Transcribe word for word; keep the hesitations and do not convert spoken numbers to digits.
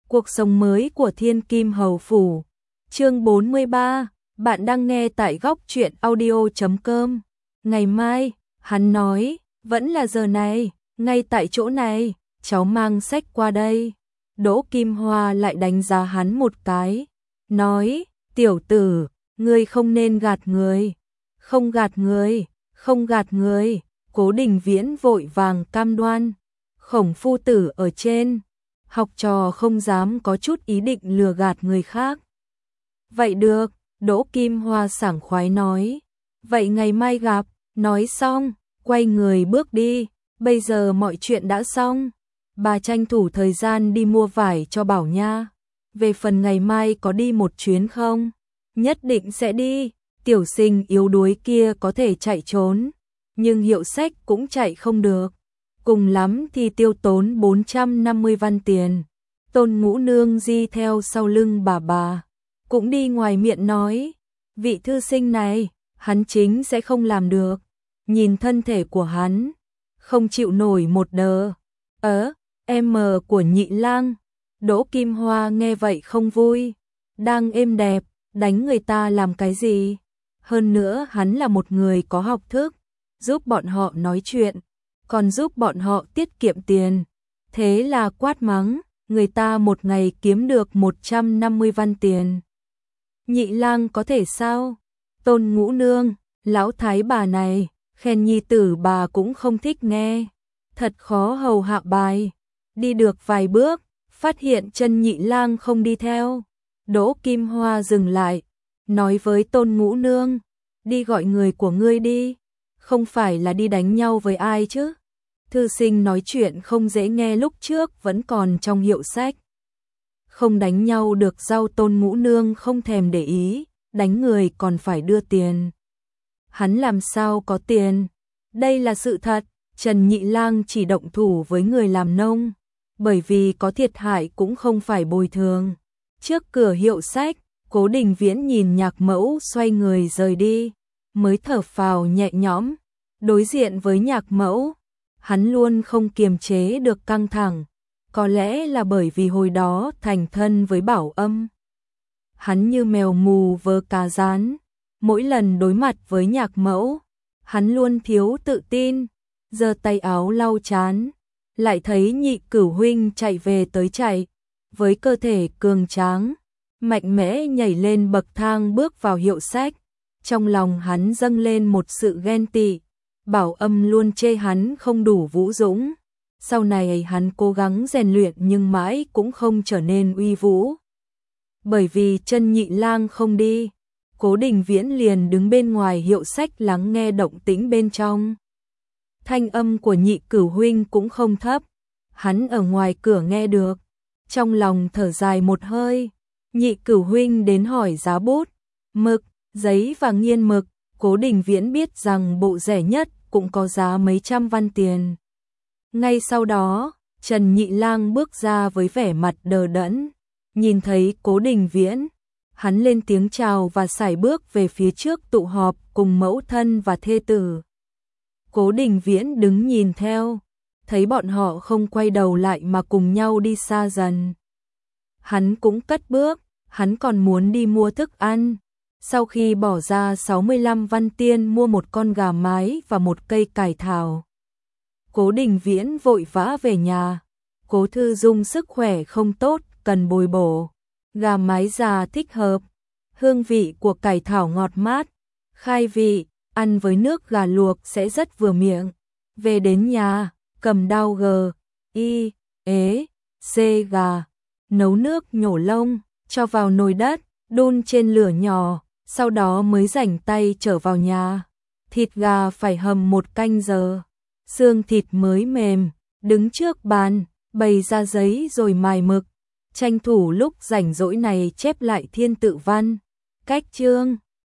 Cuộc sống mới của Thiên Kim Hầu Phủ. Chương bốn mươi ba, bạn đang nghe tại góc truyện audio chấm com. Ngày mai, hắn nói, vẫn là giờ này, ngay tại chỗ này, cháu mang sách qua đây. Đỗ Kim Hoa lại đánh giá hắn một cái, nói, tiểu tử, ngươi không nên gạt người. Không gạt người, không gạt người. Cố Đình Viễn vội vàng cam đoan. Khổng phu tử ở trên, học trò không dám có chút ý định lừa gạt người khác. Vậy được, Đỗ Kim Hoa sảng khoái nói. Vậy ngày mai gặp. Nói xong, quay người bước đi. Bây giờ mọi chuyện đã xong. Bà tranh thủ thời gian đi mua vải cho Bảo Nha. Về phần ngày mai có đi một chuyến không? Nhất định sẽ đi. Tiểu sinh yếu đuối kia có thể chạy trốn, nhưng Hiệu Sách cũng chạy không được. Cùng lắm thì tiêu tốn bốn trăm năm mươi văn tiền. Tôn Ngũ Nương di theo sau lưng bà bà, cũng đi ngoài miệng nói, vị thư sinh này, hắn chính sẽ không làm được. Nhìn thân thể của hắn, không chịu nổi một đờ. Ớ, em mờ của Nhị Lang. Đỗ Kim Hoa nghe vậy không vui. Đang êm đẹp, đánh người ta làm cái gì? Hơn nữa hắn là một người có học thức, giúp bọn họ nói chuyện, còn giúp bọn họ tiết kiệm tiền. Thế là quát mắng, người ta một ngày kiếm được một trăm năm mươi văn tiền. Nhị Lang có thể sao? Tôn Ngũ Nương, lão thái bà này, khen nhi tử bà cũng không thích nghe. Thật khó hầu hạ bài. Đi được vài bước, phát hiện chân Nhị Lang không đi theo. Đỗ Kim Hoa dừng lại, nói với Tôn Ngũ Nương, đi gọi người của ngươi đi, không phải là đi đánh nhau với ai chứ. Thư sinh nói chuyện không dễ nghe lúc trước vẫn còn trong Hiệu Sách. Không đánh nhau được rau. Tôn Ngũ Nương không thèm để ý, đánh người còn phải đưa tiền. Hắn làm sao có tiền? Đây là sự thật, Trần Nhị Lang chỉ động thủ với người làm nông, bởi vì có thiệt hại cũng không phải bồi thường. Trước cửa Hiệu Sách, Cố Đình Viễn nhìn Nhạc Mẫu xoay người rời đi, mới thở phào nhẹ nhõm. Đối diện với Nhạc Mẫu, hắn luôn không kiềm chế được căng thẳng, có lẽ là bởi vì hồi đó thành thân với Bảo Âm. Hắn như mèo mù vớ cá rán, mỗi lần đối mặt với Nhạc Mẫu, hắn luôn thiếu tự tin, giơ tay áo lau chán, lại thấy Nhị Cửu huynh chạy về tới chạy, với cơ thể cường tráng, mạnh mẽ nhảy lên bậc thang bước vào Hiệu Sách. Trong lòng hắn dâng lên một sự ghen tị. Bảo Âm luôn chê hắn không đủ vũ dũng. Sau này hắn cố gắng rèn luyện nhưng mãi cũng không trở nên uy vũ. Bởi vì chân Nhị Lang không đi, Cố Đình Viễn liền đứng bên ngoài Hiệu Sách lắng nghe động tĩnh bên trong. Thanh âm của Nhị Cửu huynh cũng không thấp, hắn ở ngoài cửa nghe được, trong lòng thở dài một hơi. Nhị Cửu huynh đến hỏi giá bút, mực, giấy và nghiên mực. Cố Đình Viễn biết rằng bộ rẻ nhất cũng có giá mấy trăm văn tiền. Ngay sau đó, Trần Nhị Lang bước ra với vẻ mặt đờ đẫn. Nhìn thấy Cố Đình Viễn, hắn lên tiếng chào và sải bước về phía trước tụ họp cùng mẫu thân và thê tử. Cố Đình Viễn đứng nhìn theo, thấy bọn họ không quay đầu lại mà cùng nhau đi xa dần. Hắn cũng cất bước, hắn còn muốn đi mua thức ăn. Sau khi bỏ ra sáu mươi lăm văn tiền mua một con gà mái và một cây cải thảo, Cố Đình Viễn vội vã về nhà. Cố Thư Dung sức khỏe không tốt, cần bồi bổ. Gà mái già thích hợp, hương vị của cải thảo ngọt mát, khai vị, ăn với nước gà luộc sẽ rất vừa miệng. Về đến nhà, cầm dao gờ, y, ế, xê gà, nấu nước nhổ lông, cho vào nồi đất, đun trên lửa nhỏ, sau đó mới rảnh tay trở vào nhà. Thịt gà phải hầm một canh giờ, xương thịt mới mềm, đứng trước bàn, bày ra giấy rồi mài mực, tranh thủ lúc rảnh rỗi này chép lại thiên tự văn, cách chương.